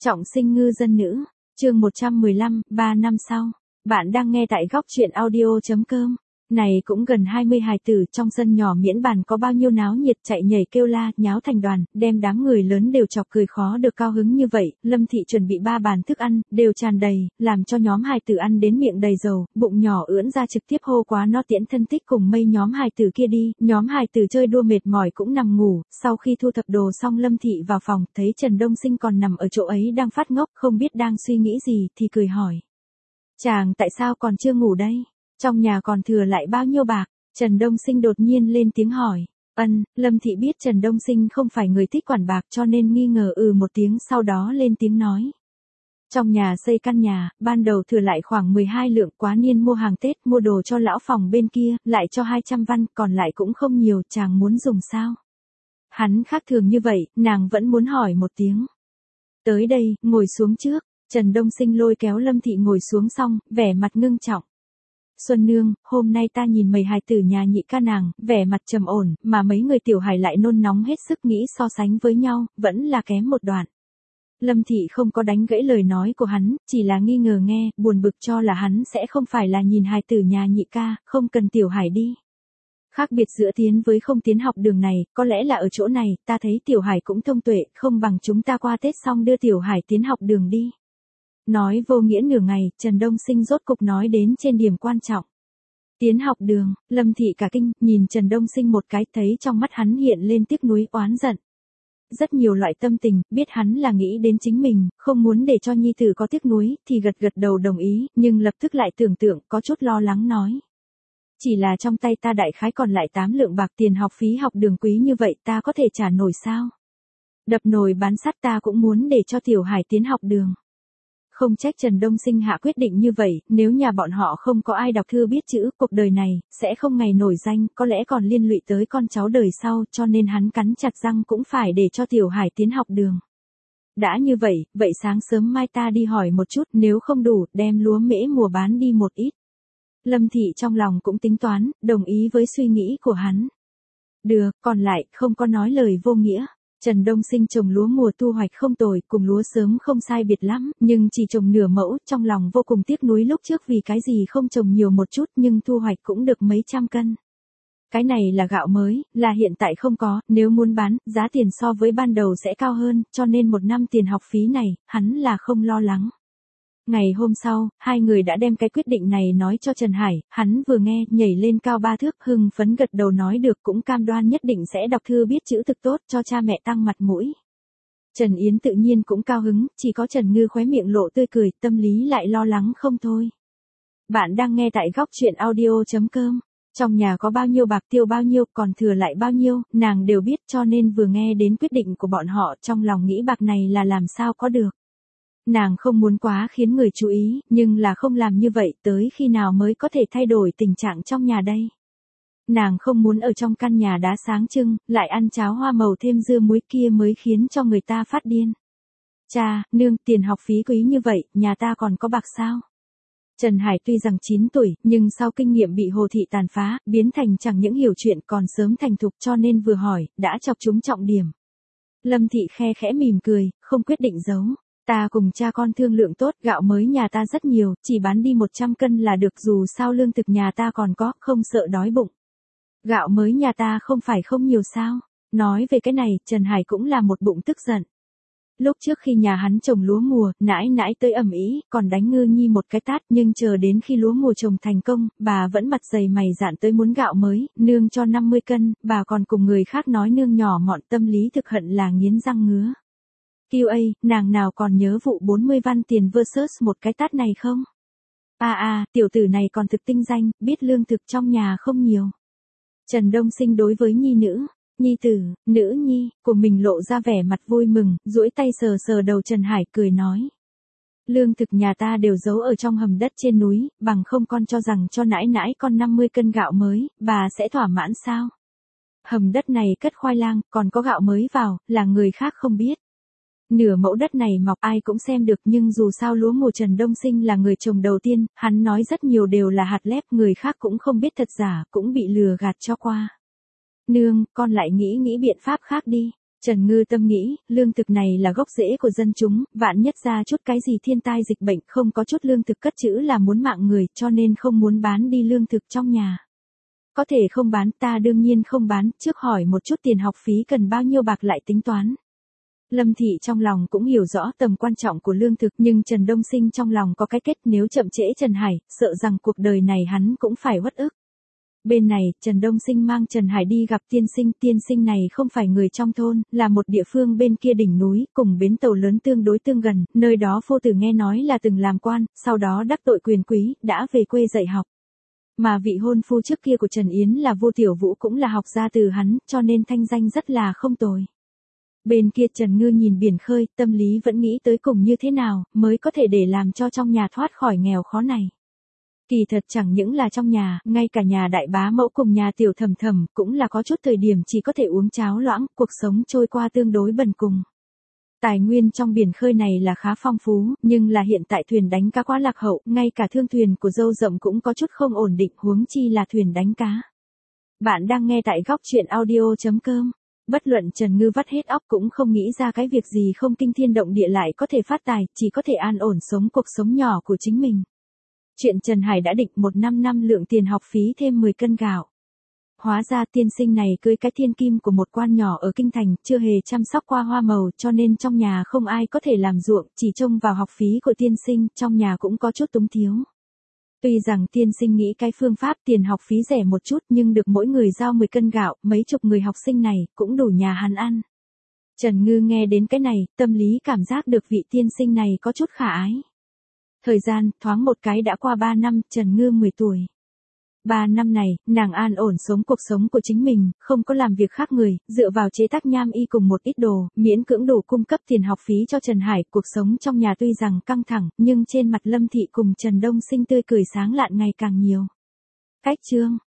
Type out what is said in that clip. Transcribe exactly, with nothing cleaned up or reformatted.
Trọng sinh ngư dân nữ, chương một trăm mười lăm, ba năm sau. Bạn đang nghe tại góc truyện audio.com. Này cũng gần hai mươi hài tử trong sân nhỏ miễn bàn có bao nhiêu náo nhiệt chạy nhảy kêu la, nháo thành đoàn, đem đám người lớn đều chọc cười khó được cao hứng như vậy. Lâm Thị chuẩn bị ba bàn thức ăn, đều tràn đầy, làm cho nhóm hài tử ăn đến miệng đầy dầu, bụng nhỏ ưỡn ra trực tiếp hô quá nó tiễn thân tích cùng mây nhóm hài tử kia đi. Nhóm hài tử chơi đua mệt mỏi cũng nằm ngủ, sau khi thu thập đồ xong Lâm Thị vào phòng, thấy Trần Đông Sinh còn nằm ở chỗ ấy đang phát ngốc, không biết đang suy nghĩ gì, thì cười hỏi. Chàng tại sao còn chưa ngủ đây? Trong nhà còn thừa lại bao nhiêu bạc? Trần Đông Sinh đột nhiên lên tiếng hỏi. Ân, Lâm Thị biết Trần Đông Sinh không phải người thích quản bạc cho nên nghi ngờ ừ một tiếng, sau đó lên tiếng nói. Trong nhà xây căn nhà, ban đầu thừa lại khoảng mười hai lượng, quá niên mua hàng Tết, mua đồ cho lão phòng bên kia, lại cho hai trăm văn, còn lại cũng không nhiều, chàng muốn dùng sao? Hắn khác thường như vậy, nàng vẫn muốn hỏi một tiếng. Tới đây, ngồi xuống trước. Trần Đông Sinh lôi kéo Lâm Thị ngồi xuống xong, vẻ mặt ngưng trọng. Xuân nương, hôm nay ta nhìn mấy hài tử nhà nhị ca nàng, vẻ mặt trầm ổn, mà mấy người tiểu hài lại nôn nóng hết sức, nghĩ so sánh với nhau, vẫn là kém một đoạn. Lâm Thị không có đánh gãy lời nói của hắn, chỉ là nghi ngờ nghe, buồn bực cho là hắn sẽ không phải là nhìn hài tử nhà nhị ca, không cần tiểu hài đi. Khác biệt giữa tiến với không tiến học đường này, có lẽ là ở chỗ này, ta thấy tiểu hải cũng thông tuệ, không bằng chúng ta qua Tết xong đưa tiểu hải tiến học đường đi. Nói vô nghĩa nửa ngày, Trần Đông Sinh rốt cục nói đến trên điểm quan trọng. Tiến học đường, Lâm Thị cả kinh, nhìn Trần Đông Sinh một cái, thấy trong mắt hắn hiện lên tiếc nuối oán giận. Rất nhiều loại tâm tình, biết hắn là nghĩ đến chính mình, không muốn để cho nhi tử có tiếc nuối, thì gật gật đầu đồng ý, nhưng lập tức lại tưởng tượng, có chút lo lắng nói. Chỉ là trong tay ta đại khái còn lại tám lượng bạc, tiền học phí học đường quý như vậy ta có thể trả nổi sao? Đập nồi bán sắt ta cũng muốn để cho tiểu hải tiến học đường. Không trách Trần Đông Sinh hạ quyết định như vậy, nếu nhà bọn họ không có ai đọc thư biết chữ, cuộc đời này, sẽ không ngày nổi danh, có lẽ còn liên lụy tới con cháu đời sau, cho nên hắn cắn chặt răng cũng phải để cho tiểu hải tiến học đường. Đã như vậy, vậy sáng sớm mai ta đi hỏi một chút, nếu không đủ, đem lúa mễ mùa bán đi một ít. Lâm Thị trong lòng cũng tính toán, đồng ý với suy nghĩ của hắn. Được, còn lại, không có nói lời vô nghĩa. Trần Đông Sinh trồng lúa mùa thu hoạch không tồi, cùng lúa sớm không sai biệt lắm, nhưng chỉ trồng nửa mẫu, trong lòng vô cùng tiếc nuối lúc trước vì cái gì không trồng nhiều một chút nhưng thu hoạch cũng được mấy trăm cân. Cái này là gạo mới, là hiện tại không có, nếu muốn bán, giá tiền so với ban đầu sẽ cao hơn, cho nên một năm tiền học phí này, hắn là không lo lắng. Ngày hôm sau, hai người đã đem cái quyết định này nói cho Trần Hải, hắn vừa nghe, nhảy lên cao ba thước, hưng phấn gật đầu nói được, cũng cam đoan nhất định sẽ đọc thư biết chữ thực tốt, cho cha mẹ tăng mặt mũi. Trần Yến tự nhiên cũng cao hứng, chỉ có Trần Ngư khóe miệng lộ tươi cười, tâm lý lại lo lắng không thôi. Bạn đang nghe tại góc truyện audio.com. Trong nhà có bao nhiêu bạc tiêu bao nhiêu, còn thừa lại bao nhiêu, nàng đều biết, cho nên vừa nghe đến quyết định của bọn họ, trong lòng nghĩ bạc này là làm sao có được. Nàng không muốn quá khiến người chú ý, nhưng là không làm như vậy, tới khi nào mới có thể thay đổi tình trạng trong nhà đây. Nàng không muốn ở trong căn nhà đá sáng trưng, lại ăn cháo hoa màu thêm dưa muối kia mới khiến cho người ta phát điên. Cha, nương, tiền học phí quý như vậy, nhà ta còn có bạc sao? Trần Hải tuy rằng chín tuổi, nhưng sau kinh nghiệm bị Hồ Thị tàn phá, biến thành chẳng những hiểu chuyện còn sớm thành thục, cho nên vừa hỏi, đã chọc trúng trọng điểm. Lâm Thị khe khẽ mỉm cười, không quyết định giấu. Ta cùng cha con thương lượng tốt, gạo mới nhà ta rất nhiều, chỉ bán đi một trăm cân là được, dù sao lương thực nhà ta còn có, không sợ đói bụng. Gạo mới nhà ta không phải không nhiều sao? Nói về cái này, Trần Hải cũng là một bụng tức giận. Lúc trước khi nhà hắn trồng lúa mùa, nãi nãi tới ầm ĩ, còn đánh Ngư Nhi một cái tát, nhưng chờ đến khi lúa mùa trồng thành công, bà vẫn mặt dày mày dạn tới muốn gạo mới, nương cho năm mươi cân, bà còn cùng người khác nói nương nhỏ mọn, tâm lý thực hận là nghiến răng ngứa. Kiêu ây, nàng nào còn nhớ vụ bốn mươi văn tiền versus một cái tát này không? À à, tiểu tử này còn thực tinh danh, biết lương thực trong nhà không nhiều. Trần Đông Sinh đối với nhi nữ, nhi tử, nữ nhi, của mình lộ ra vẻ mặt vui mừng, duỗi tay sờ sờ đầu Trần Hải cười nói. Lương thực nhà ta đều giấu ở trong hầm đất trên núi, bằng không con cho rằng cho nãi nãi con năm mươi cân gạo mới, bà sẽ thỏa mãn sao? Hầm đất này cất khoai lang, còn có gạo mới vào, là người khác không biết. Nửa mẫu đất này mọc ai cũng xem được, nhưng dù sao lúa mùa Trần Đông Sinh là người trồng đầu tiên, hắn nói rất nhiều đều là hạt lép, người khác cũng không biết thật giả, cũng bị lừa gạt cho qua. Nương, con lại nghĩ nghĩ biện pháp khác đi. Trần Ngư Tâm nghĩ, lương thực này là gốc rễ của dân chúng, vạn nhất ra chút cái gì thiên tai dịch bệnh, không có chút lương thực cất trữ là muốn mạng người, cho nên không muốn bán đi lương thực trong nhà. Có thể không bán, ta đương nhiên không bán, trước hỏi một chút tiền học phí cần bao nhiêu bạc lại tính toán. Lâm Thị trong lòng cũng hiểu rõ tầm quan trọng của lương thực, nhưng Trần Đông Sinh trong lòng có cái kết, nếu chậm trễ Trần Hải, sợ rằng cuộc đời này hắn cũng phải uất ức. Bên này, Trần Đông Sinh mang Trần Hải đi gặp tiên sinh, tiên sinh này không phải người trong thôn, là một địa phương bên kia đỉnh núi, cùng bến tàu lớn tương đối tương gần, nơi đó Phu Tử nghe nói là từng làm quan, sau đó đắc tội quyền quý, đã về quê dạy học. Mà vị hôn phu trước kia của Trần Yến là Vô Tiểu Vũ cũng là học gia từ hắn, cho nên thanh danh rất là không tồi. Bên kia Trần Ngư nhìn biển khơi, tâm lý vẫn nghĩ tới cùng như thế nào, mới có thể để làm cho trong nhà thoát khỏi nghèo khó này. Kỳ thật chẳng những là trong nhà, ngay cả nhà đại bá mẫu cùng nhà tiểu thầm thầm, cũng là có chút thời điểm chỉ có thể uống cháo loãng, cuộc sống trôi qua tương đối bần cùng. Tài nguyên trong biển khơi này là khá phong phú, nhưng là hiện tại thuyền đánh cá quá lạc hậu, ngay cả thương thuyền của Dâu Rậm cũng có chút không ổn định, huống chi là thuyền đánh cá. Bạn đang nghe tại góc truyện audio chấm com. Bất luận Trần Ngư vắt hết óc cũng không nghĩ ra cái việc gì không kinh thiên động địa lại có thể phát tài, chỉ có thể an ổn sống cuộc sống nhỏ của chính mình. Chuyện Trần Hải đã định một năm năm lượng tiền học phí thêm mười cân gạo. Hóa ra tiên sinh này cưới cái thiên kim của một quan nhỏ ở Kinh Thành, chưa hề chăm sóc qua hoa màu, cho nên trong nhà không ai có thể làm ruộng, chỉ trông vào học phí của tiên sinh, trong nhà cũng có chút túng thiếu. Tuy rằng tiên sinh nghĩ cái phương pháp tiền học phí rẻ một chút, nhưng được mỗi người giao mười cân gạo, mấy chục người học sinh này, cũng đủ nhà hắn ăn. Trần Ngư nghe đến cái này, tâm lý cảm giác được vị tiên sinh này có chút khả ái. Thời gian, thoáng một cái đã qua ba năm, Trần Ngư mười tuổi. ba năm này, nàng an ổn sống cuộc sống của chính mình, không có làm việc khác người, dựa vào chế tác nham y cùng một ít đồ, miễn cưỡng đủ cung cấp tiền học phí cho Trần Hải. Cuộc sống trong nhà tuy rằng căng thẳng, nhưng trên mặt Lâm Thị cùng Trần Đông Sinh tươi cười sáng lạn ngày càng nhiều. Cách chương